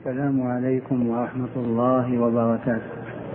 السلام عليكم ورحمة الله وبركاته.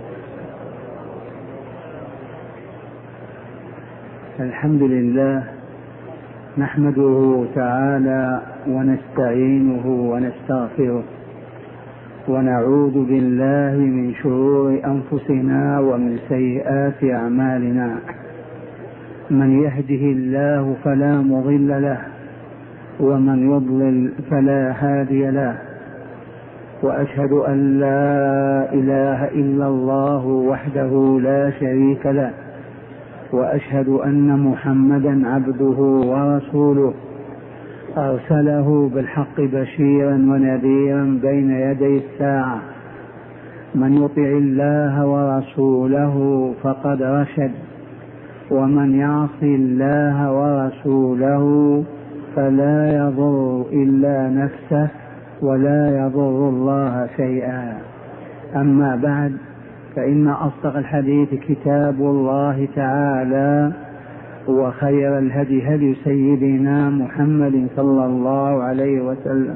الحمد لله نحمده تعالى ونستعينه ونستغفره ونعوذ بالله من شرور أنفسنا ومن سيئات أعمالنا. من يهده الله فلا مضل له ومن يضلل فلا هادي له، وأشهد أن لا إله إلا الله وحده لا شريك له، وأشهد أن محمدا عبده ورسوله أرسله بالحق بشيرا ونذيرا بين يدي الساعة. من يطع الله ورسوله فقد رشد، ومن يعص الله ورسوله فلا يضر إلا نفسه ولا يضر الله شيئا. أما بعد، فإن أصدق الحديث كتاب الله تعالى، وخير الهدي هدي سيدنا محمد صلى الله عليه وسلم،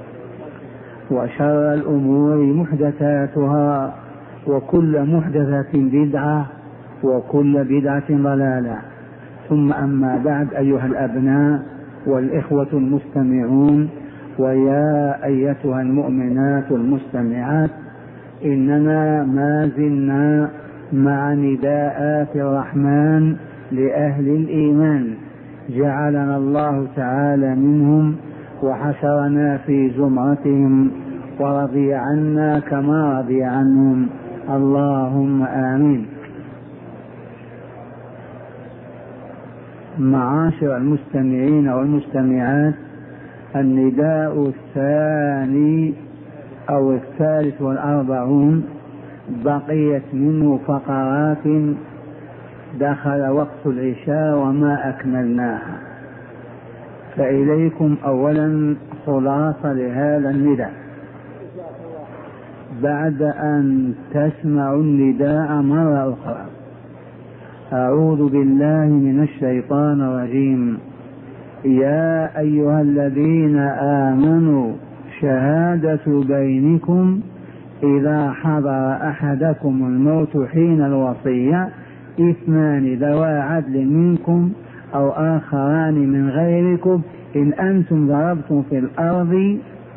وشر الأمور محدثاتها، وكل محدثة بدعة، وكل بدعة ضلالة. ثم أما بعد، أيها الأبناء والإخوة المستمعون، ويا أيتها المؤمنات المستمعات، إننا ما زلنا مع نداءات الرحمن لأهل الإيمان، جعلنا الله تعالى منهم وحشرنا في زمرتهم ورضي عنا كما رضي عنهم، اللهم آمين. معاشر المستمعين والمستمعات، النداء الثاني أو الثالث والأربعون بقيت منه فقرات، دخل وقت العشاء وما أكملناها، فإليكم أولا خلاصة لهذا النداء بعد أن تسمعوا النداء مرة أخرى. أعوذ بالله من الشيطان الرجيم. يا أيها الذين آمنوا شهادة بينكم إذا حضر أحدكم الموت حين الوصية 2 ذوى عدل منكم أو آخران من غيركم إن أنتم ضربتم في الأرض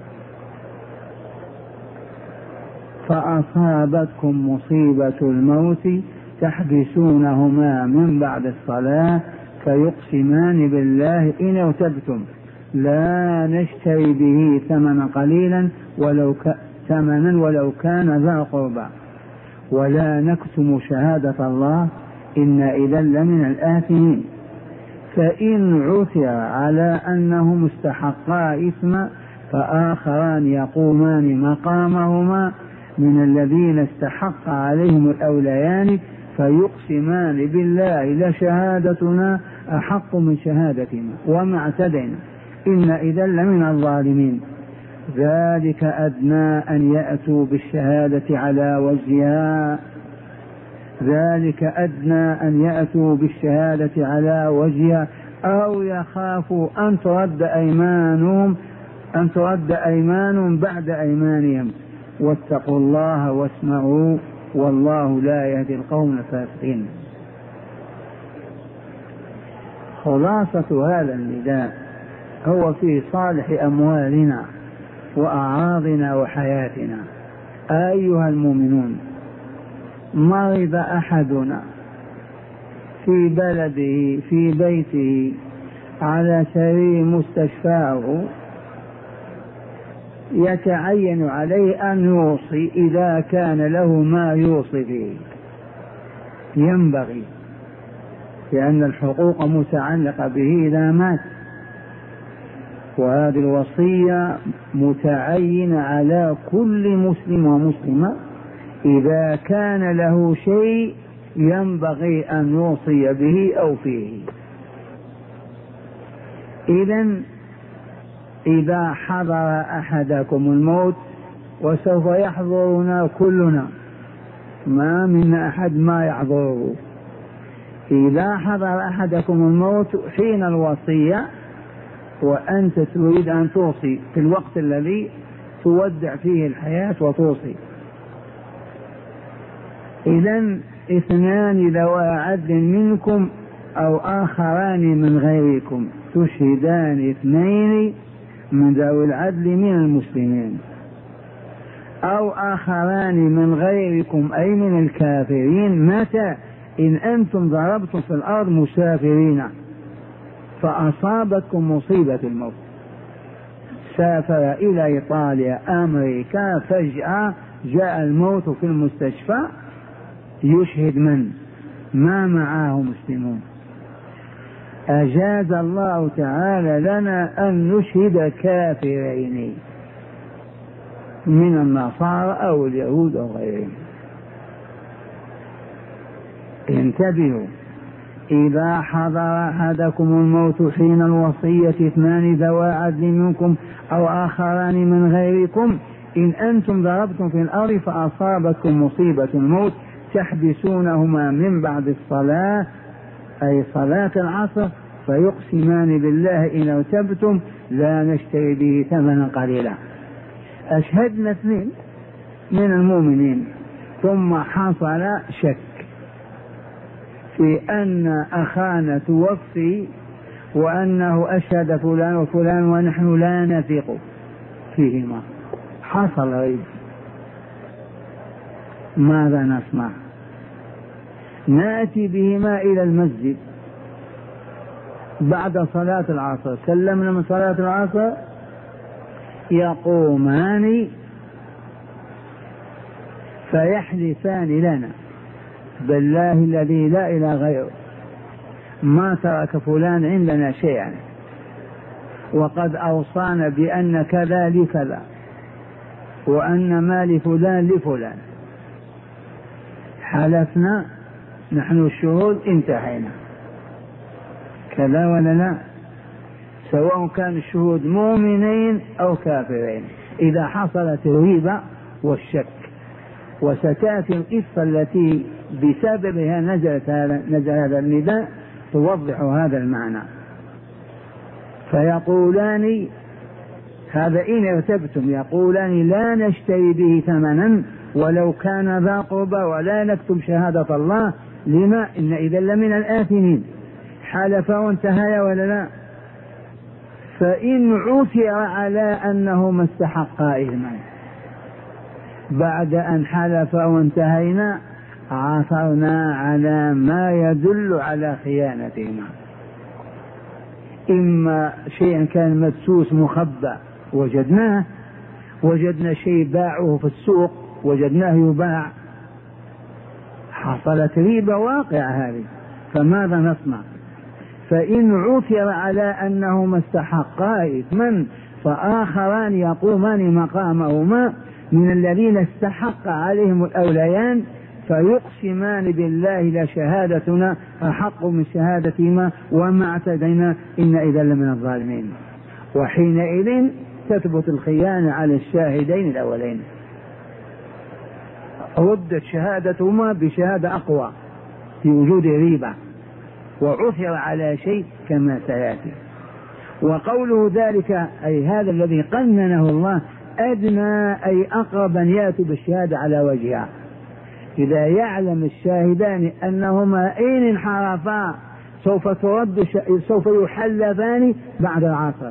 فأصابتكم مصيبة الموت تحبسونهما من بعد الصلاة فيقسمان بالله إن ارتبتم لا نشتري به ثمنا قليلا ولو كان ذا قربى ولا نكتم شهادة الله إن إذا لمن الآثمين. فإن عثر على أنهم استحقا إثما فآخران يقومان مقامهما من الذين استحق عليهم الأوليان فيقسمان بالله لشهادتنا أحق من شهادتنا وما اعتدينا إن إذا لمن الظالمين. ذلك أدنى أن يأتوا بالشهادة على وجهها أو يخافوا أن ترد أيمان بعد أيمانهم واتقوا الله واسمعوا والله لا يهدي القوم الفاسقين. خلاصة هذا النداء هو في صالح أموالنا وأعراضنا وحياتنا. أيها المؤمنون، مرض أحدنا في بلده في بيته على سرير مستشفاه، يتعين عليه أن يوصي إذا كان له ما يوصي به، ينبغي، لأن الحقوق متعلقة به إذا مات، وهذه الوصية متعينة على كل مسلم ومسلمة إذا كان له شيء ينبغي أن يوصي به أو فيه. إذا حضر أحدكم الموت، وسوف يحضرنا كلنا، ما من أحد ما يحضره، إذا حضر أحدكم الموت حين الوصية وأنت تريد أن توصي في الوقت الذي تودع فيه الحياة وتوصي. إذن اثنان ذوى عدل منكم أو آخران من غيركم تشهدان اثنين من ذوي العدل من المسلمين أو آخران من غيركم أي من الكافرين. متى؟ إن أنتم ضربتم في الأرض مسافرين فأصابتكم مصيبة الموت، سافر إلى إيطاليا أمريكا، فجأة جاء الموت في المستشفى، يشهد من؟ ما معه مسلمون. أجاز الله تعالى لنا أن نشهد كافرين من النصارى أو اليهود أو غيرهم. انتبهوا، إذا حضر أحدكم الموت حين الوصية اثنان ذوى عدل منكم أو آخران من غيركم إن أنتم ضربتم في الأرض فأصابتكم مصيبة الموت تحبسونهما من بعد الصلاة أي صلاة العصر فيقسمان بالله إن ارتبتم لا نشتري به ثمنا قليلا. أشهدنا اثنين من المؤمنين ثم حصل شك في أن أخانا توفي وأنه أشهد فلان وفلان ونحن لا نثق فيهما، حصل ريب، ماذا نصنع؟ نأتي بهما إلى المسجد بعد صلاة العصر، سلمنا من صلاة العصر، يقومان فيحلفان لنا بالله الذي لا إله غيره ما ترك فلان عندنا شيئا وقد أوصانا بأن كذا لكذا وأن ما لفلان لفلان. حلفنا نحن الشهود انتهينا، كذا ولا لا؟ سواء كان الشهود مؤمنين أو كافرين. إذا حصلت الريبة والشك، وستأتي القصة التي بسببها نزل هذا النداء توضح هذا المعنى. فيقولان، هذا إن ارتبتم، يقولان لا نشتري به ثمنا ولو كان ذا قربى ولا نكتب شهادة الله. لما؟ إن إذا لمن الآثمين. حلف وانتهى ولا لا؟ فإن عثر على أنه ما استحق إثما بعد أن حلف وانتهينا عثرنا على ما يدل على خيانتهما، إما شيئا كان مدسوس مخبأ وجدناه، وجدنا شيء باعه في السوق وجدناه يباع، حصلت ريبة واقعة هذه، فماذا نصنع؟ فإن عثر على أنه ما استحقا إثما فآخران يقومان مقامهما من الذين استحق عليهم الأوليان فيقسمان بالله لشهادتنا أحق من شهادتهما وما اعتدينا إن إذا لمن الظالمين. وحينئذ تثبت الخيانة على الشاهدين الأولين، ردت شهادتهما بشهادة أقوى في وجود ريبة وعثر على شيء كما سيأتي. وقوله ذلك أي هذا الذي قننه الله أدنى أي أقرب أن يأتوا بالشهادة على وجهها. إذا يعلم الشاهدان أنهما إن انحرفا سوف يحلفان بعد العصر،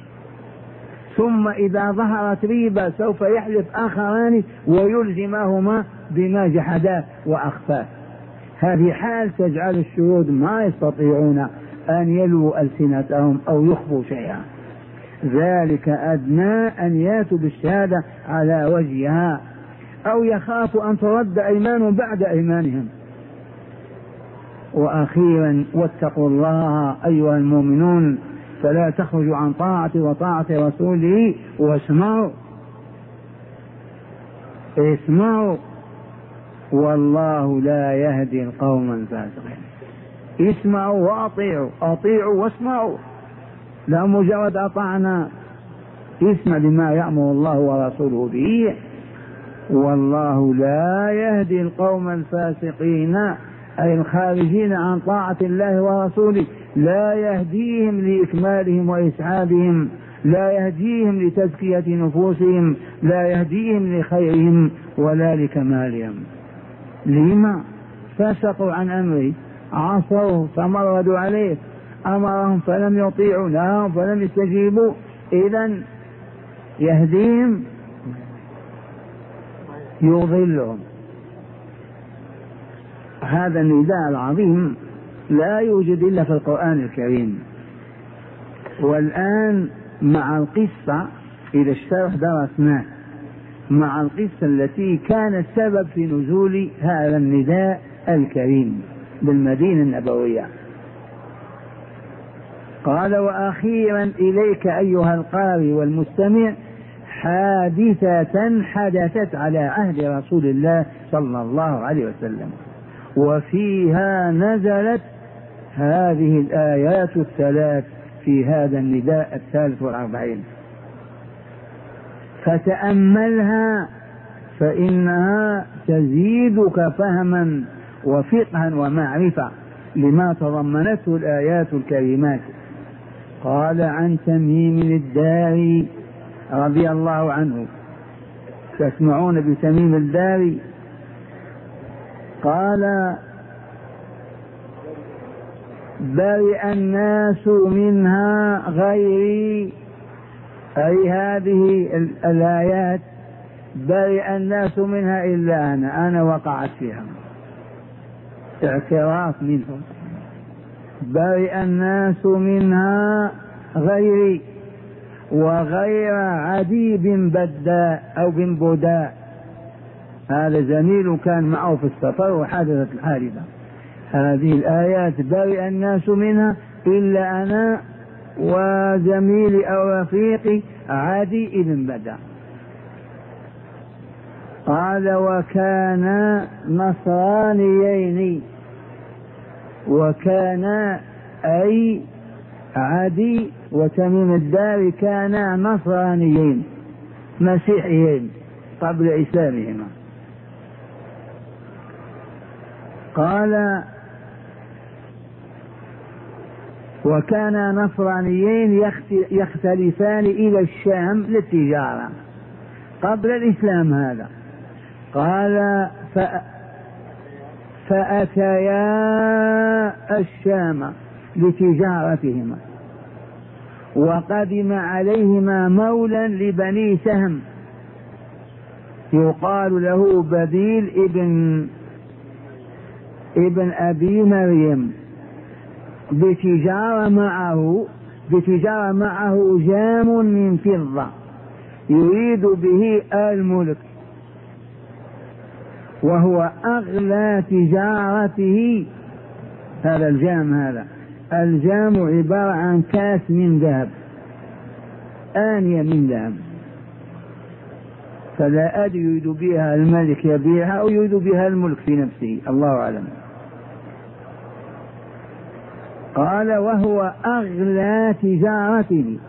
ثم إذا ظهرت ريبة سوف يحلف آخران ويلزمهما بما جحدا وأخفاه. هذه حال تجعل الشهود ما يستطيعون أن يلووا ألسنتهم أو يخفوا شيئا. ذلك أدنى أن ياتوا بالشهادة على وجهها أو يخافوا أن ترد أيمان بعد أيمانهم. وأخيرا واتقوا الله أيها المؤمنون فلا تخرجوا عن طاعته وطاعة رسوله اسمعوا والله لا يهدي القوم الفاسقين. اسمعوا وأطيعوا، أطيعوا واسمعوا، لا مجرد أطعنا، اسمع بما يأمر الله ورسوله به. والله لا يهدي القوم الفاسقين أي الخارجين عن طاعة الله ورسوله، لا يهديهم لإكمالهم وإسعادهم لا يهديهم لتزكية نفوسهم، لا يهديهم لخيرهم ولا لكمالهم. لما؟ فسقوا عن أمره، عصوا فمردوا عليه، أمرهم فلم يطيعوا، نهاهم فلم يستجيبوا. إذن يهديهم يضلهم. هذا النداء العظيم لا يوجد إلا في القرآن الكريم. والآن مع القصة إذا الشرح درسناه، مع القصة التي كانت سبب في نزول هذا النداء الكريم بالمدينة النبوية. قال: وأخيرا إليك أيها القارئ والمستمع حادثة حدثت على عهد رسول الله صلى الله عليه وسلم، وفيها نزلت هذه الآيات الثلاث في هذا النداء 43. فتأملها فإنها تزيدك فهما وفقها ومعرفة لما تضمنته الآيات الكريمات. قال: عن تميم الداري رضي الله عنه. تسمعون بتميم الداري؟ قال: برئ الناس منها غيري، أي هذه الآيات برئ الناس منها إلا أنا وقعت فيها. اعتراف منهم. برئ الناس منها غيري وغير عدي بن بداء أو بن بوداء، هذا زميل كان معه في السفر وحدثت الحادثة. هذه الآيات برئ الناس منها إلا أنا وزميلي أو رفيقي عدي بن بداء. قال: وكان نصرانيين، وكان أي عدي وتميم الدار كانا نصرانيين مسيحيين قبل إسلامهما. قال: وكان نصرانيين يختلفان إلى الشام للتجارة قبل الإسلام هذا. قال: فأتيا الشام لتجارتهما، وقدم عليهما مولى لبني سهم يقال له بديل ابن أبي مريم، بتجارة معه جام من فضة يريد به الملك، وهو أغلى تجارته. هذا الجام عبارة عن كاس من ذهب، آنية من ذهب، فلا أدري يريد بها الملك يبيعها أو يريد بها الملك في نفسه، الله أعلم. قال: وهو أغلى تجارته،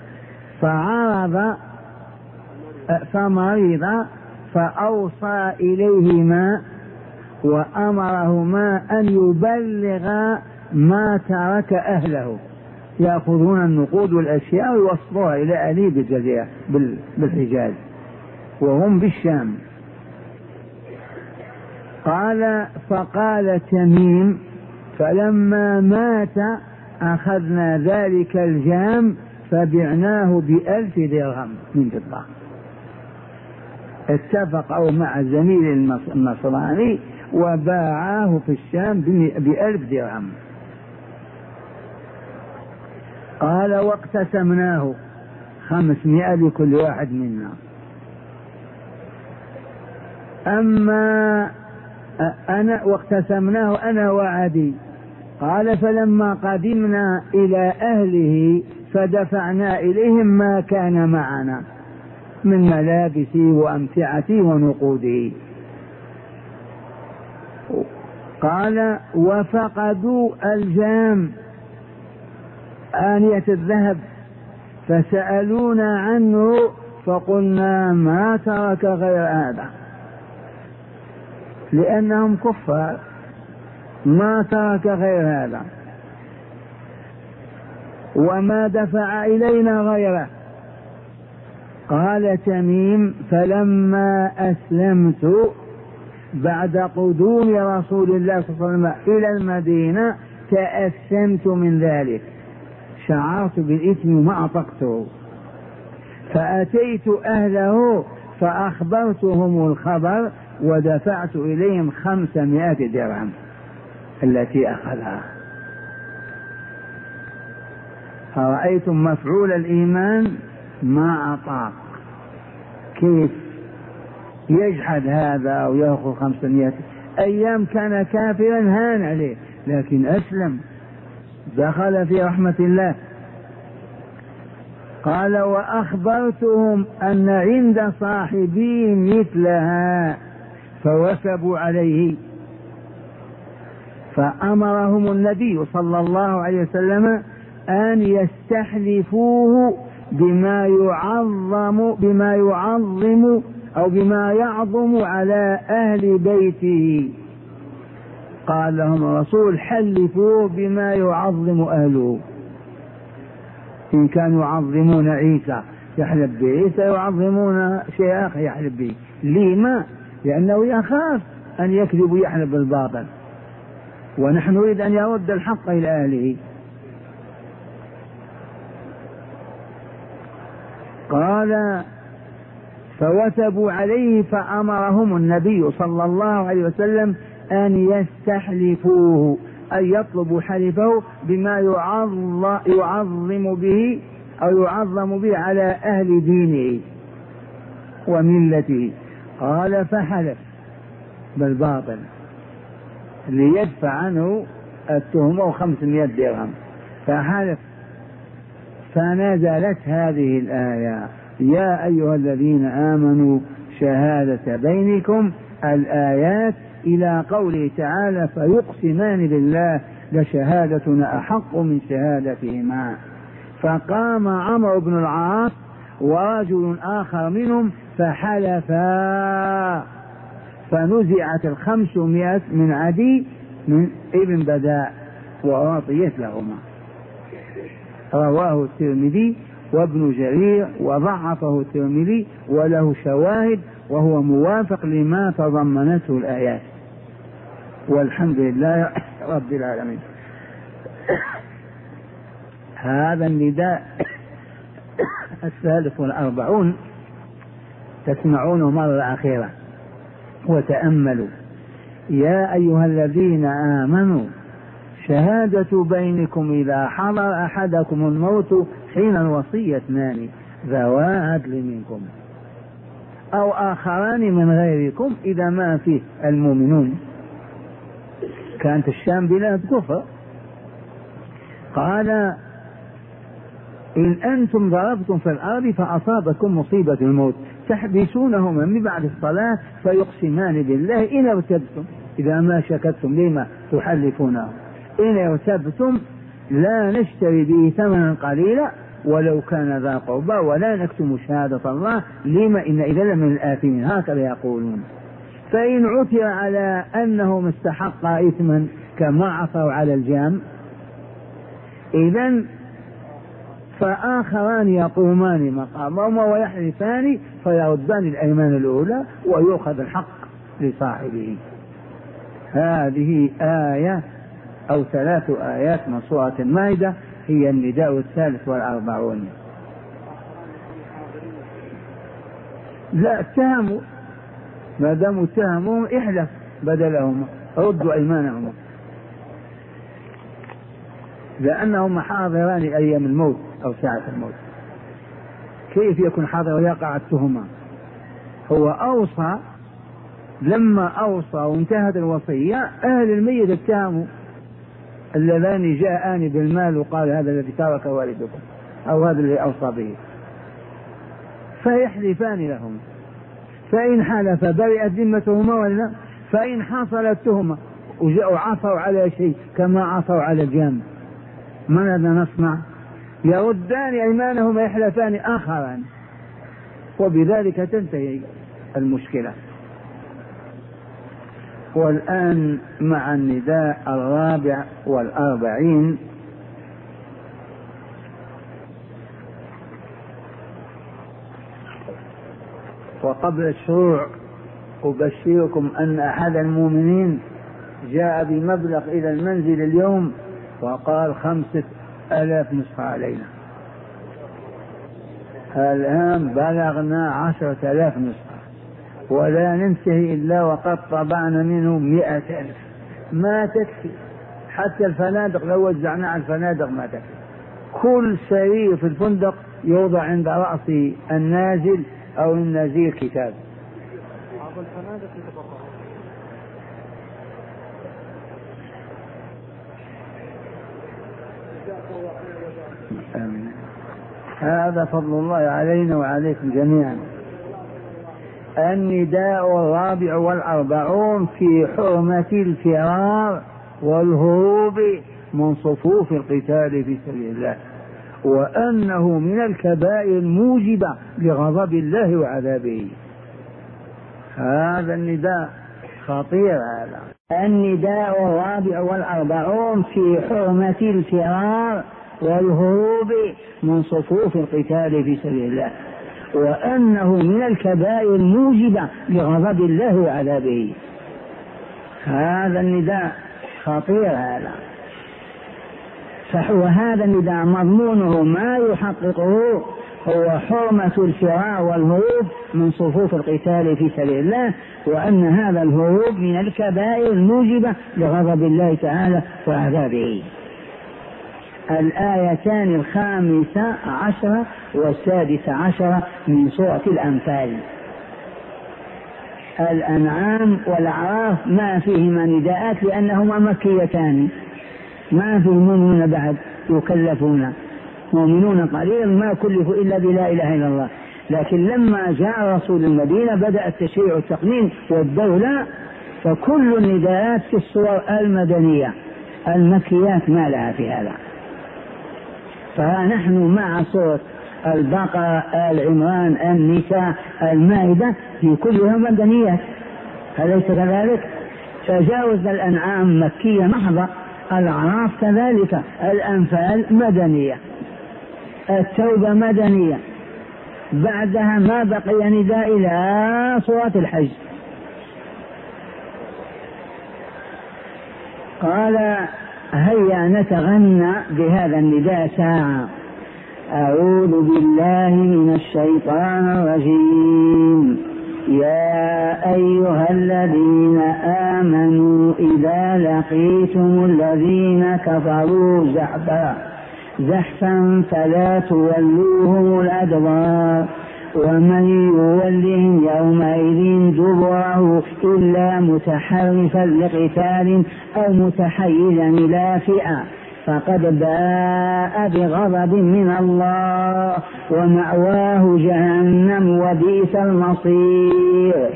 فمرض فأوصى إليهما وأمرهما أن يبلغا ما ترك أهله، يأخذون النقود والأشياء ويوصلوها إلى أهله بالجزيرة بالحجاز وهم بالشام. قال: فقال تميم: فلما مات أخذنا ذلك الجام فبعناه ب1000 درهم من فضة. اتفقوا مع زميل النصراني وباعاه في الشام ب1000 درهم. قال: واقتسمناه 500 لكل واحد منا. أما أنا واقتسمناه أنا وعدي. قال: فلما قدمنا إلى أهله فدفعنا إليهم ما كان معنا من ملابسه وأمتعته ونقوده. قال: وفقدوا الجام آنية الذهب فسألونا عنه فقلنا ما ترك غير هذا، لأنهم كفار، ما ترك غير هذا وما دفع إلينا غيره، قال تميم: فلما أسلمت بعد قدوم رسول الله صلى الله عليه وسلم إلى المدينة تأثمت من ذلك، شعرت بالإثم وما أطقته، فأتيت أهله فأخبرتهم الخبر ودفعت إليهم 500 درهم التي أخذها. أرأيتم مفعول الإيمان ما أطاق، كيف يجحد هذا ويأخذ 500؟ أيام كان كافرا هان عليه، لكن أسلم دخل في رحمة الله. قال: وأخبرتهم أن عند صاحبي مثلها فوثبوا عليه، فأمرهم النبي صلى الله عليه وسلم أن يستحلفوه بما يعظم على أهل بيته. قال لهم الرسول: حلفوه بما يعظم أهله. إن كانوا يعظمون عيسى يحلف بعيسى، يعظمون شيء آخر يحلف به. لما؟ لأنه يخاف أن يكذب يحلف بالباطل، ونحن نريد أن يرد الحق إلى أهله. قال: فوثبوا عليه فأمرهم النبي صلى الله عليه وسلم أن يستحلفوه، أن يطلبوا حلفه بما يعظم به أو يعظم به على أهل دينه وملته. قال: فحلف بالباطل ليدفع عنه التهمة 500 درهم، فحلف. فنزلت هذه الآية: يا أيها الذين آمنوا شهادة بينكم، الآيات إلى قوله تعالى: فيقسمان بالله لشهادتنا أحق من شهادتهما. فقام عمرو بن العاص ورجل آخر منهم فحلفا، فنزعت 500 من عدي من ابن بداء وأعطيت لهما. رواه الترمذي وابن جرير وضعفه الترمذي وله شواهد، وهو موافق لما تضمنته الآيات. والحمد لله رب العالمين. هذا النداء 43 تسمعونه مرة أخيرة وتأملوا: يا أيها الذين آمنوا شهادة بينكم إذا حضر أحدكم الموت حين الوصية 2 ذوى عدل منكم أو آخران من غيركم إذا ما فيه المؤمنون. كانت الشام بلاد كفر. قال: إن أنتم ضربتم في الأرض فأصابكم مصيبة الموت تحبسونهما من بعد الصلاة فيقسمان بالله إن ارتبتم، إذا ما شكتم لما تحلفونه، إن ارتبتم لا نشتري به ثمنا قليلا ولو كان ذا قربى ولا نكتم شهادة الله لما إن إذا لمن الآثمين، هكذا يقولون. فإن عثر على أنهم استحق إثما كما عثروا على الجام، إذن فآخران يقومان مقامهما ويحلفان فيردان الأيمان الأولى ويؤخذ الحق لصاحبه. هذه آية أو 3 آيات من سورة المائدة، هي النداء 43. لا اتهموا، ما داموا اتهموا احلف بدلهم، ردوا أيمانهم، لأنهم حاضران أيام الموت أو ساعة الموت. كيف يكون حاضر ويقع التهمة؟ هو أوصى، لما أوصى وانتهت الوصية أهل الميت اتهموا اللذان جاءان بالمال وقال هذا الذي ترك والدكم أو هذا الذي أوصى به، فيحلفان لهم، فإن حلف برئت ذمتهما ولا، فإن حصلت تهمة وعثروا على شيء كما عثروا على الجامع، ماذا نصنع؟ يردان أيمانهم ويحلفان آخران، وبذلك تنتهي المشكلة. والآن مع النداء 44. وقبل الشروع أبشركم أن أحد المؤمنين جاء بمبلغ إلى المنزل اليوم وقال 5000 نسخة علينا. الآن بلغنا 10,000 نسخة ولا ننتهي إلا وقد طبعنا منه 100,000. ما تكفي، حتى الفنادق لو وزعنا على الفنادق ما تكفي. كل سرير في الفندق يوضع عند رأس النازل أو النزيل كتاب. هذا فضل الله علينا وعليكم جميعا. النداء الرابع والأربعون في حرمة الفرار والهروب من صفوف القتال في سبيل الله، وأنه من الكبائر الموجبة لغضب الله وعذابه. هذا النداء خطير. هذا النداء الرابع والأربعون في حرمة الفرار والهروب من صفوف القتال في سبيل الله، وأنه من الكبائر الموجبة لغضب الله وعذابه. هذا النداء خطير. وهذا النداء مضمونه ما يحققه هو حرمة الفرار والهروب من صفوف القتال في سبيل الله، وأن هذا الهروب من الكبائر الموجبة لغضب الله تعالى وعذابه. الآيتان 15 و16 من سورة الأنفال. الأنعام والأعراف ما فيهما نداءات لأنهما مكيتان، ما فيه مؤمنون بعد يكلفون، مؤمنون قليل ما كلفوا إلا بلا إله إلا الله. لكن لما جاء رسول المدينة بدأ التشريع والتقنين والدولة، فكل النداءات في السور المدنية، المكيات ما لها في هذا. فنحن مع سورة البقرة، آل عمران، النساء، المائدة، في كلها مدنيات، أليس كذلك؟ تجاوز الأنعام مكية محضة، الأعراف كذلك، الأنفال مدنية، التوبة مدنية، بعدها ما بقي نداء إلى سورة الحج. قال هيا نتغنى بهذا النداء ساعة. أعوذ بالله من الشيطان الرجيم. يا أيها الذين آمنوا إذا لقيتم الذين كفروا زحفا فلا تولوهم الأدبار ومن يولهم يومئذ دبره إلا متحرفا لقتال أو متحيزا إلى فئة فقد باء بغضب من الله ومأواه جهنم وبئس المصير.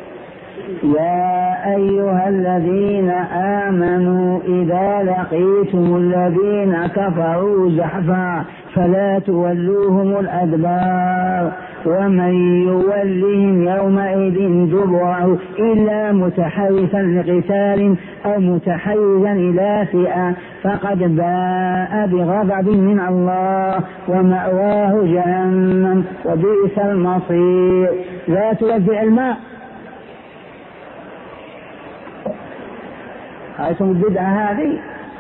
يا أيها الذين آمنوا إذا لقيتم الذين كفروا زحفا فلا تولوهم الأدبار ومن يولهم يومئذ دبره إلا متحرفا لقتال أو متحيزا إلى فئة فقد باء بغضب من الله ومأواه جهنم وبئس المصير. لا توزع الماء، هذه البدعة هذه،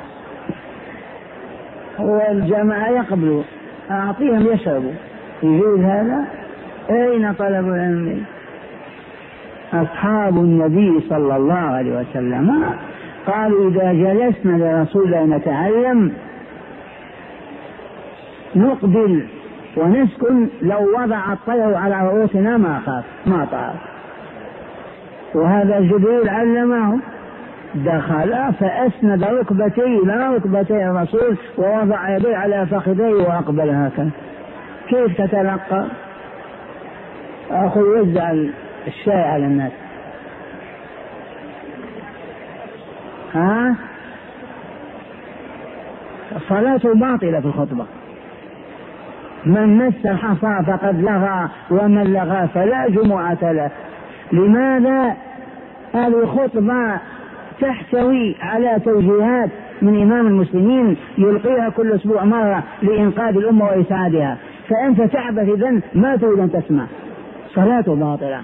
والجماعة يقبلوا، أعطيهم يشربوا، يجوز هذا؟ أين طلب العلم؟ أصحاب النبي صلى الله عليه وسلم قالوا إذا جلسنا لرسول الله نتعلم نقبل ونسكن، لو وضع الطير على رؤوسنا ما خاف ما طار. وهذا جبريل علمه، دخل فأسند ركبتيه إلى ركبتي الرسول ووضع يديه على فخذيه وأقبل هكذا. كيف تتلقى؟ أخذ يوزع الشاي على الناس. صلاته باطلة في الخطبة. من مس الحصى فقد لغى ومن لغى فلا جمعة له. لماذا؟ هذه خطبة تحتوي على توجيهات من إمام المسلمين يلقيها كل أسبوع مرة لإنقاذ الأمة وإسعادها، فأنت تعبث إذن ما تريد أن تسمع. صلاة باطلة.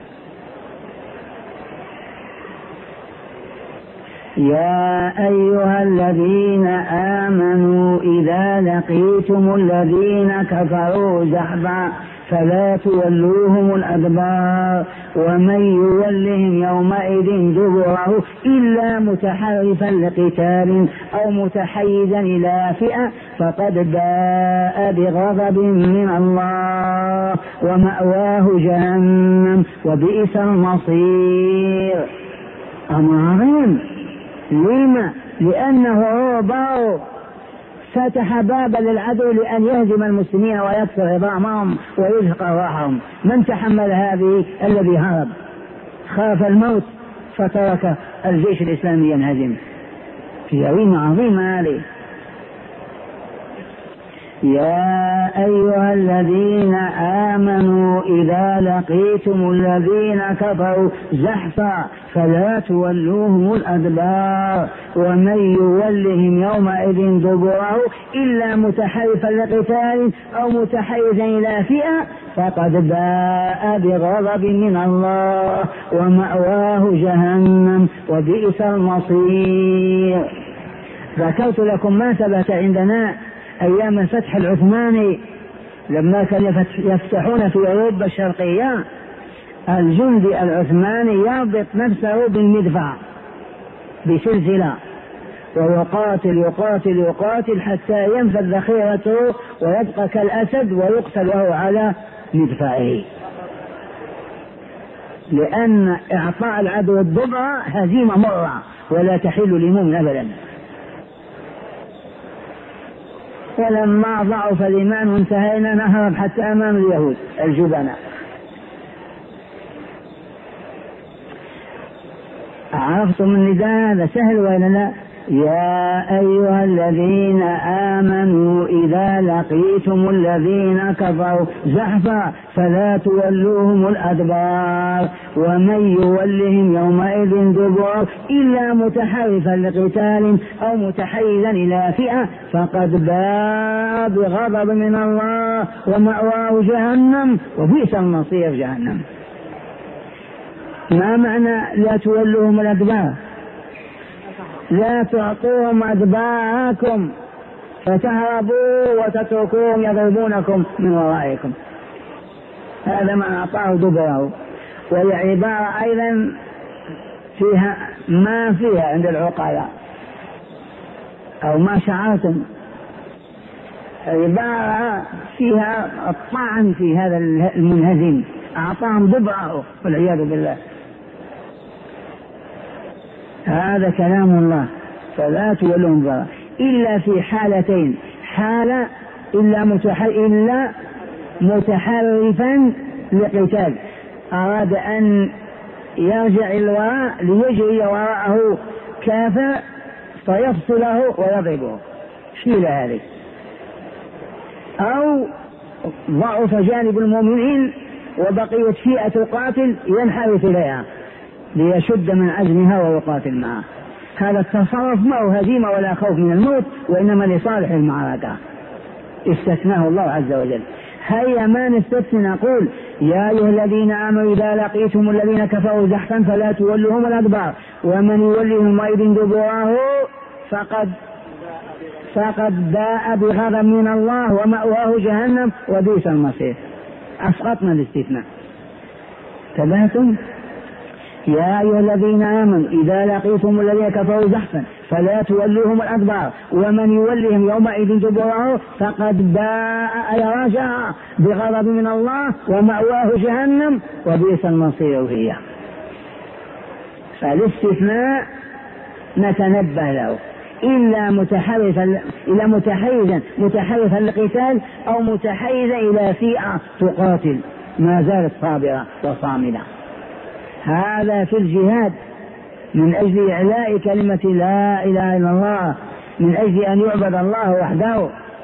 يا أيها الذين آمنوا إذا لقيتم الذين كفروا زحفا فلا تولوهم الأدبار ومن يولهم يومئذ دبره إلا متحرفا لقتال أو متحيزا إلى فئة فقد باء بغضب من الله ومأواه جهنم وبئس المصير. أمرين. لما؟ لأنه عرضه فتح بابا للعدو لأن يهزم المسلمين ويكسر عظامهم ويزهق أرواحهم. من تحمل هذه؟ الذي هرب، خاف الموت فترك الجيش الإسلامي ينهزم. في جريمة عظيمة هذه. يا أيها الذين آمنوا إذا لقيتم الذين كفروا زحفا فلا تولوهم الأدبار ومن يولهم يومئذ دبره إلا متحرفا لقتال أو متحيزا إلى فئة فقد باء بغضب من الله ومأواه جهنم وبئس المصير. ذكرت لكم ما ثبت عندنا أيام الفتح العثماني لما كانوا يفتحون في أوروبا الشرقية. الجندي العثماني يربط نفسه بالمدفع بسلسلة ويقاتل يقاتل يقاتل حتى ينفذ ذخيرته ويبقى كالأسد ويقتل وهو على مدفعه، لأن إعطاء العدو الضبع هزيمة مرة ولا تحل لمؤمن أبدا. ولما ضعف الإيمان وانتهينا نهرب حتى أمام اليهود الجبناء. عرفتم النداء هذا سهل ولا لا؟ يا أيها الذين آمنوا إذا لقيتم الذين كفروا زحفا فلا تولوهم الأدبار ومن يولهم يومئذ دبره إلا متحرفا لقتال أو متحيزا إلى فئة فقد باء بغضب من الله ومأواه جهنم وبئس المصير جهنم. ما معنى لا تولوهم الأدبار؟ لا تعطوهم أدباركم فتهربوا وتتركوهم يضربونكم من ورائكم. هذا ما أعطاه دبره. والعبارة أيضا فيها ما فيها عند العقلاء أو ما شعرتم. عبارة فيها الطعن في هذا المنهزم، أعطاهم دبره والعياذ بالله. هذا كلام الله. فلا تولون ضرر إلا في حالتين: حالة إلا متحرفا لقتال، أراد أن يرجع الوراء ليجري وراءه كافر فيفصله ويضربه، شيل هذه. أو ضعف جانب المؤمنين وبقيت فئة تقاتل ينحرف إليها ليشد من عزمها ويقاتل معها. هذا التصرف ما هو هزيمة ولا خوف من الموت، وإنما لصالح المعركة، استثناه الله عز وجل. هيا ما نستثني نقول يا أيها الذين آمنوا إذا لقيتم الذين كفروا زحفا فلا تولوهم الأدبار ومن يولهم يومئذ دبره فقد باء بغضب من الله ومأواه جهنم وبئس المصير. أسقطنا الاستثناء. تبهتم؟ يا أيها الذين آمنوا إذا لقيتم الذين كفروا زحفا فلا تولوهم الأدبار ومن يولهم يومئذ دبره فقد باء رجع بغضب من الله ومأواه جهنم وبئس المصير هي. فالاستثناء نتنبه له: إلا متحرفا للقتال أو متحيزا إلى فئة تقاتل ما زالت صابرة وصامدة. هذا في الجهاد من أجل إعلاء كلمة لا إله إلا الله، من أجل أن يعبد الله وحده.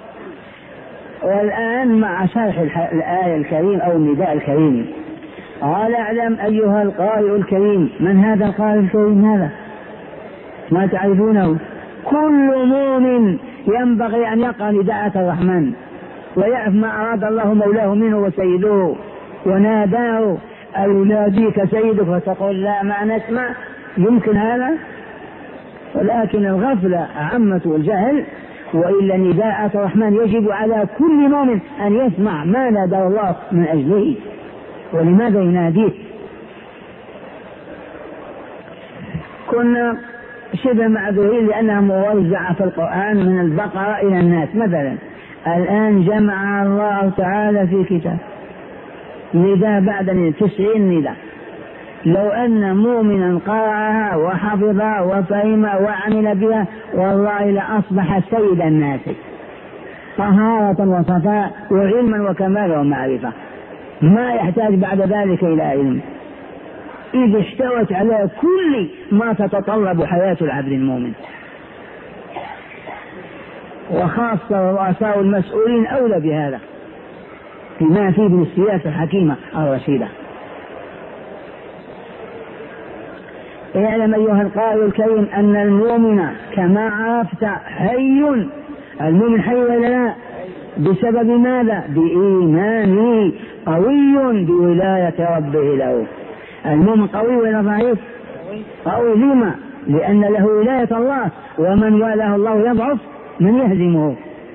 والآن مع شرح الآية الكريم أو النداء الكريم. قال: اعلم أيها القارئ الكريم. من هذا القارئ الكريم؟ هذا ما تعرفونه. كل مؤمن ينبغي أن يقرأ نداءة الرحمن ويعرف ما أراد الله مولاه منه وسيده، وناداه أو يناديك سيدك فتقول لا ما نسمع، يمكن هذا؟ ولكن الغفلة عامة والجهل. وإلا نداءة الرحمن يجب على كل مؤمن أن يسمع ما نادى الله من أجله، ولماذا يناديه. كنا شبه معذورين لأنها موزعة في القرآن من البقرة إلى الناس مثلا، الآن جمع الله تعالى في كتاب نداء بعد 90 نداء. لو أن مؤمنا قرأها وحفظها وفهمها وعمل بها والله لأصبح سيد الناس طهارة وصفاء وعلما وكمال ومعرفة، ما يحتاج بعد ذلك إلى علم، إذ اشتوت على كل ما تتطلب حياة العبد المؤمن. وخاصة الرؤساء المسؤولين أولى بهذا بما فيه من السياسة الحكيمة الرشيدة. اعلم أيها القارئ الكريم أن المؤمن كما عرفت حي، المؤمن حي ولا لا؟ بسبب ماذا؟ بإيمانه قوي بولاية ربه له. المؤمن قوي ولا ضعيف؟ قوي. لما؟ لأن له ولاية الله، ومن والاه الله يضعف من يهزمه.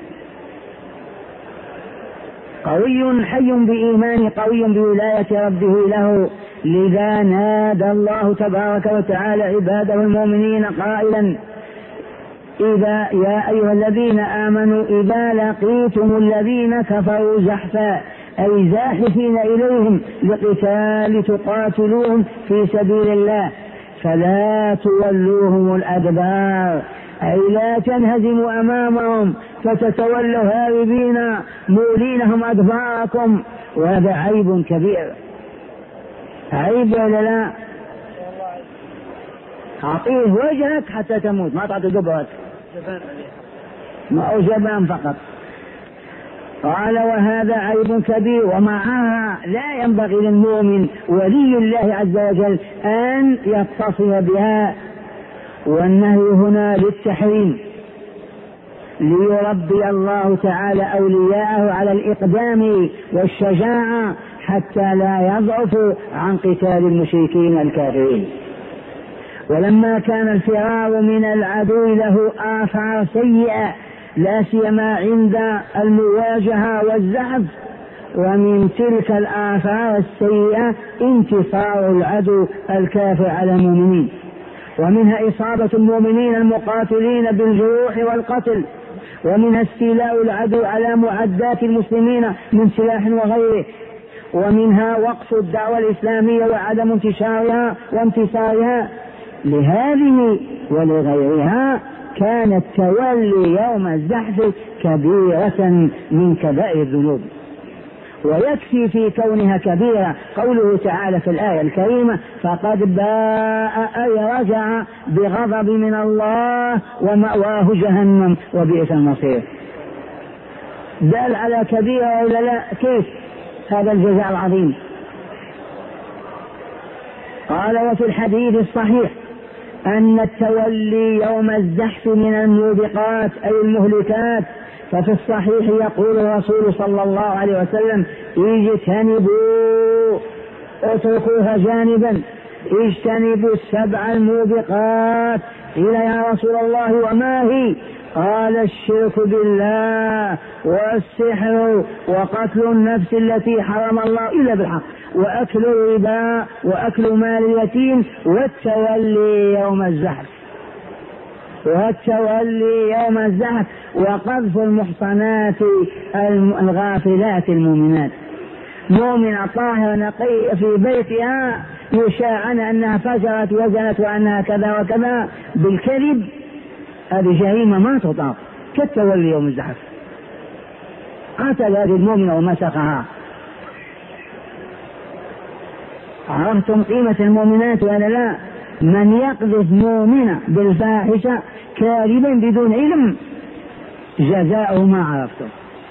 قوي حي بإيمان قوي بولاية ربه له. لذا نادى الله تبارك وتعالى عباده المؤمنين قائلا إذا يا أيها الذين آمنوا إذا لقيتم الذين كفروا زحفا أي زاحفين إليهم لقتال تقاتلوهم في سبيل الله فلا تولوهم الأدبار أي لا تنهزموا أمامهم فتتولوا هاربين مولينهم أدباركم. وهذا عيب كبير. عيب ولا لا؟ أعطيه وجهك حتى تموت، ما تعطي دبرك، ما أو جبان فقط. قال وهذا عيب كبير، ومعها لا ينبغي للمؤمن ولي الله عز وجل أن يتصف بها. والنهي هنا للتحريم ليربي الله تعالى أولياءه على الإقدام والشجاعة حتى لا يضعفوا عن قتال المشركين الكافرين. ولما كان الفرار من العدو له آثار سيئة لا سيما عند المواجهة والزحف، ومن تلك الآثار السيئة انتصار العدو الكافر على المؤمنين، ومنها إصابة المؤمنين المقاتلين بالجروح والقتل، ومنها استيلاء العدو على معدات المسلمين من سلاح وغيره، ومنها وقف الدعوة الإسلامية وعدم انتشارها وانتصارها. لهذه ولغيرها كان التولي يوم الزحف كبيرة من كبائر الذنوب، ويكفي في كونها كبيرة قوله تعالى في الآية الكريمة فقد باء أي رجع بغضب من الله ومأواه جهنم وبئس المصير. دل على كبيرة ولا لا؟ كيف هذا الجزاء العظيم؟ قال وفي الحديث الصحيح أن التولي يوم الزحف من الموبقات أي المهلكات. ففي الصحيح يقول الرسول صلى الله عليه وسلم اجتنبوا اتركوها جانبا اجتنبوا 7 الموبقات. قيل يا رسول الله وما هي؟ قال الشرك بالله والسحر وقتل النفس التي حرم الله إلا بالحق وأكل الربا وأكل مال اليتيم والتولي يوم الزحف وقذف المحصنات الغافلات المؤمنات. مؤمنة طاهرة نقية في بيتها يشاع عنها أنها فجرت وزنت وأنها كذا وكذا بالكذب، هذه جريمة ما تطاق كالتولي يوم الزحف. قتل هذه المؤمنة ومسخها. عرفتم قيمة المؤمنات ولا لا؟ من يقذف مؤمنة بالفاحشة كاذبا بدون علم جزاؤه ما عرفته.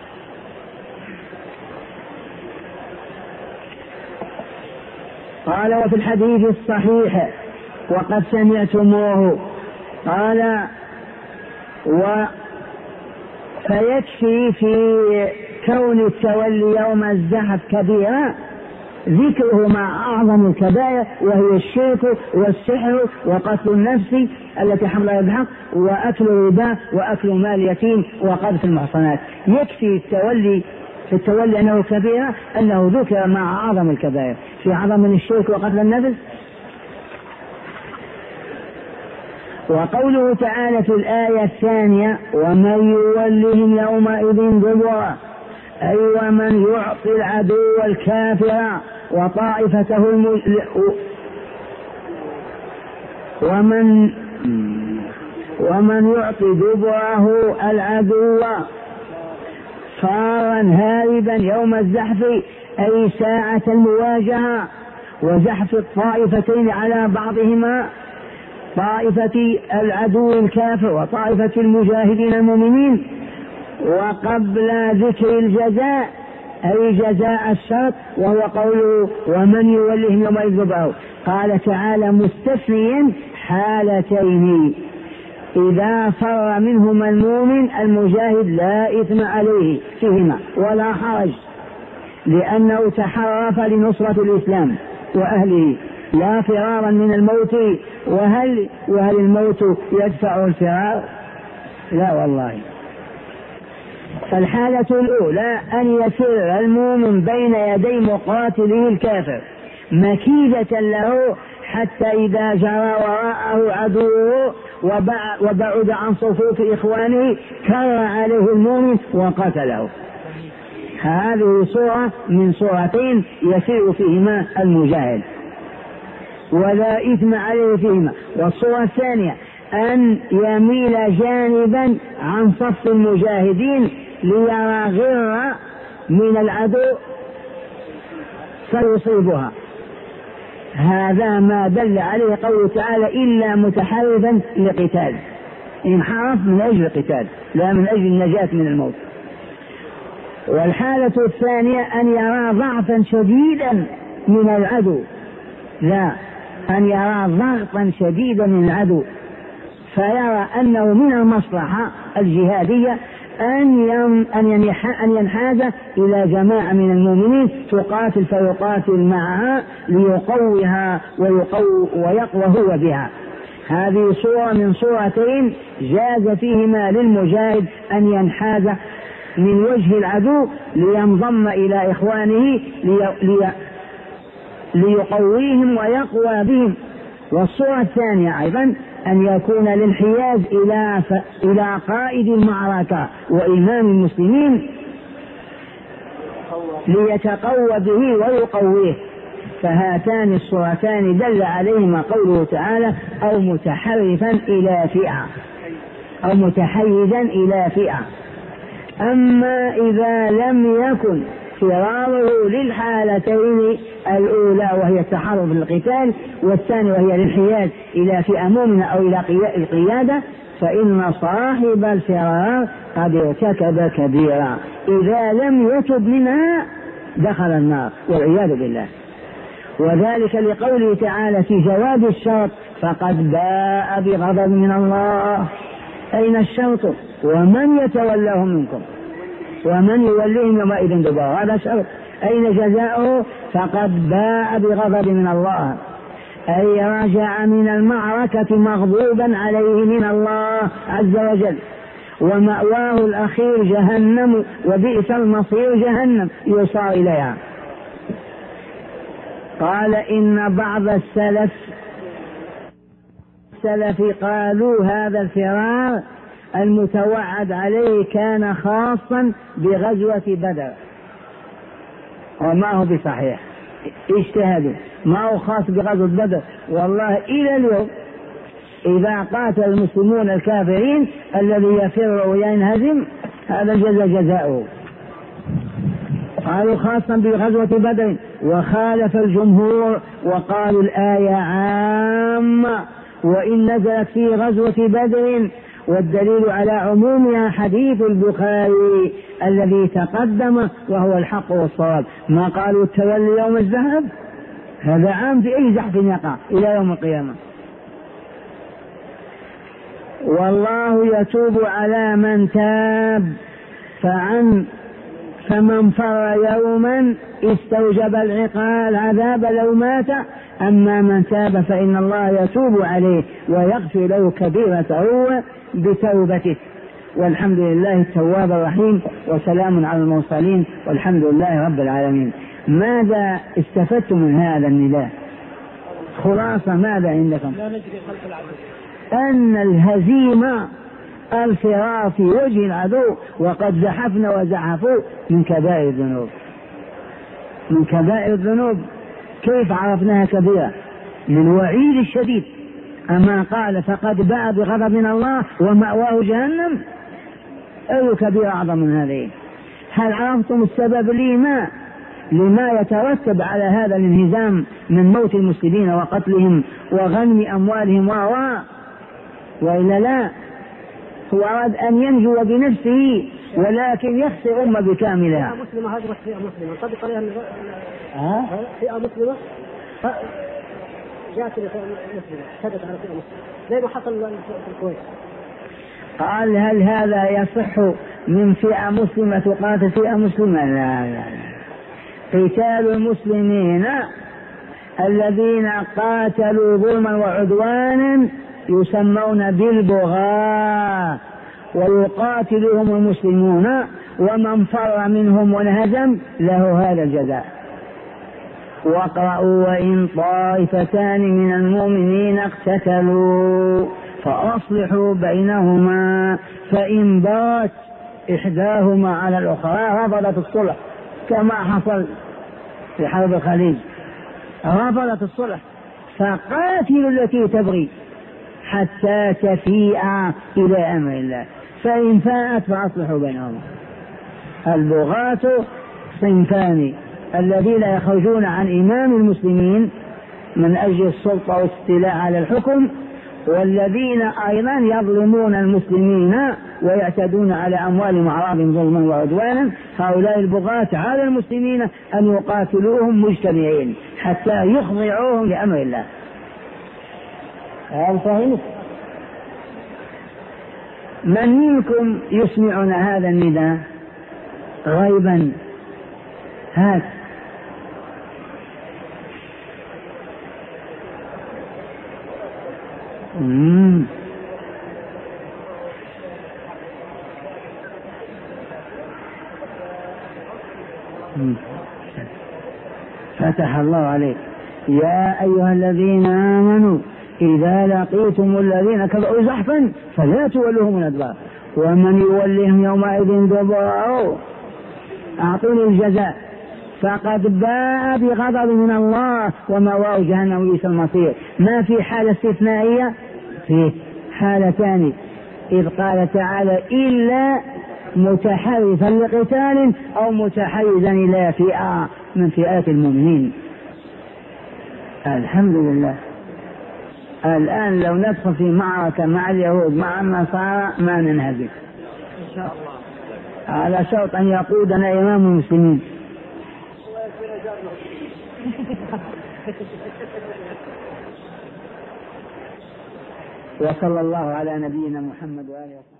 قال وفي الحديث الصحيح وقد سمعتموه قال فيكفي في كون التولي يوم الزحف كبيرة ذكره مع أعظم الكبائر وهي الشرك والسحر وقتل النفس التي حملها بالحق وأكل الربا وأكل مال اليتيم وقذف المحصنات. يكفي في التولي أنه كبيرة أنه ذكر مع أعظم الكبائر. في أعظم من الشرك وقتل النفس. وقوله تعالى في الآية الثانية ومن يولهم يومئذ دبره، أي ومن يعطي العدو الكافر وطائفته ومن يعطي دبره العدو فارا هاربا يوم الزحف، أي ساعة المواجهة وزحف الطائفتين على بعضهما، طائفة العدو الكافر وطائفة المجاهدين المؤمنين. وقبل ذكر الجزاء أي جزاء الشرط وهو قوله ومن يولهم يومئذ دبره، قال تعالى مستثنيا حالتين: إذا فر منهما المؤمن المجاهد لا إثم عليه فيهما ولا حرج، لأنه تحرف لنصرة الإسلام وأهله لا فرارا من الموت. وهل الموت يدفع الفرار؟ لا والله. فالحالة الأولى أن يفر المؤمن بين يدي مقاتله الكافر مكيدة له حتى إذا جرى وراءه عدوه وبعد عن صفوف إخوانه كر عليه المؤمن وقتله. هذه صورة من صورتين يسير فيهما المجاهد ولا إثم عليه فيهما. والصورة الثانية أن يميل جانبا عن صف المجاهدين ليرى غرة من العدو فيصيبها. هذا ما دل عليه قوله تعالى إلا متحرفا لقتال، انحرف من أجل القتال لا من أجل النجاة من الموت. والحالة الثانية أن يرى ضعفا شديدا من العدو، لا، أن يرى ضغطا شديدا من العدو فيرى أنه من المصلحة الجهادية أن ينحاز إلى جماعة من المؤمنين تقاتل فيقاتل معها ليقويها ويقوى هو بها. هذه صورة من صورتين جاز فيهما للمجاهد أن ينحاز من وجه العدو لينضم إلى إخوانه ليقويهم ويقوى بهم. والصورة الثانية أيضا أن يكون الانحياز إلى قائد المعركة وإمام المسلمين ليتقوى به ويقويه. فهاتان الصورتان دل عليهما قوله تعالى أو متحرفا إلى فئة أو متحيزا إلى فئة. أما إذا لم يكن فراره للحالتين الأولى وهي التحرف بالقتال والثانية وهي الانحياز إلى فئة مؤمنة أو إلى القيادة فإن صاحب الفرار قد ارتكب كبيرا إذا لم يتب منها دخل النار والعياذ بالله. وذلك لقوله تعالى في جواب الشرط فقد باء بغضب من الله. أين الشرط؟ ومن يتولهم منكم ومن يوليهم يومئذ دبره، هذا شرط. أين جزاؤه؟ فقد باء بغضب من الله، أي رجع من المعركة مغضوبا عليه من الله عز وجل، ومأواه الأخير جهنم وبئس المصير جهنم يصار إليها. قال إن بعض السلف قالوا هذا الفرار المتوعد عليه كان خاصا بغزوة بدر، وما هو بصحيح، اجتهدوا، ما هو خاص بغزوة بدر. والله إلى اليوم إذا قاتل المسلمون الكافرين الذي يفر وينهزم هذا جزاؤه. قالوا خاصا بغزوة بدر، وخالف الجمهور وقالوا الآية عامة وإن نزلت في غزوة بدر، والدليل على عمومها حديث البخاري الذي تقدم وهو الحق والصواب. ما قالوا التولي يوم الزحف، هذا عام في أي زحف يقع إلى يوم القيامة. والله يتوب على من تاب فمن فر يوما استوجب العذاب لو مات، أما من تاب فإن الله يتوب عليه ويغفر له كبيرته بتوبته. والحمد لله التواب الرحيم، وسلام على المرسلين، والحمد لله رب العالمين. ماذا استفدتم من هذا النداء؟ خلاصة ماذا عندكم؟ أن الهزيمة الفرار في وجه العدو، وقد زحفنا وزحفوا من كبائر الذنوب. من كبائر الذنوب. كيف عرفناها كبيرة؟ من وعيد الشديد. أما قال فقد باء بغضب من الله ومأواه جهنم، أي كبيرة أعظم من هذه؟ هل عرفتم السبب لما يترتب على هذا الانهزام من موت المسلمين وقتلهم وغنم أموالهم وإلا لا؟ هو أراد أن ينجو بنفسه ولكن يخسر أمة بكاملها. فئة مسلمة هاجرت فئة مسلمة طبق عليها فئة مسلمة جاءت فئة مسلمة شدت على فئة مسلمة زي ما حصل في الكويت. قال هل هذا يصح من فئة مسلمة تقاتل فئة مسلمة؟ لا. قتال المسلمين الذين قاتلوا ظلما وعدوانا يسمون بالبغاة، ويقاتلهم المسلمون، ومن فر منهم وانهزم له هذا الجزاء. واقرأوا وإن طائفتان من المؤمنين اقتتلوا فأصلحوا بينهما فإن بغت إحداهما على الأخرى رفضت الصلح، كما حصل في حرب الخليج، رفضت الصلح، فقاتلوا التي تبغي حتى تفيء إلى أمر الله، فإن فاءت فأصلحوا بينهما. البغاة صنفان: الذين يخرجون عن إمام المسلمين من أجل السلطة والاستيلاء على الحكم، والذين أيضا يظلمون المسلمين ويعتدون على أموالهم وأعراضهم ظلما وعدوانا. هؤلاء البغاة على المسلمين أن يقاتلوهم مجتمعين حتى يخضعوهم لأمر الله. هل فهمت؟ من منكم يسمعنا هذا النداء غيبا؟ هات. فتح الله عليك. يا أيها الذين آمنوا إذا لقيتم الذين كفروا زحفا فلا تولوهم الأدبار ومن يولهم يومئذ دبره. أعطوني الجزاء. فقد باء بغضب من الله ومأواه جهنم وبئس المصير. ما في حالة استثنائية، في حالتان، إذ قال تعالى إلا متحرفا لقتال أو متحيزا إلى فئة من فئات المؤمنين. الحمد لله. الآن لو ندخل في معركة مع اليهود مع النصارى ما ننهزم إن شاء الله، على شرط أن يقودنا إمام المسلمين. وصلى الله على نبينا محمد وآله وصحبه.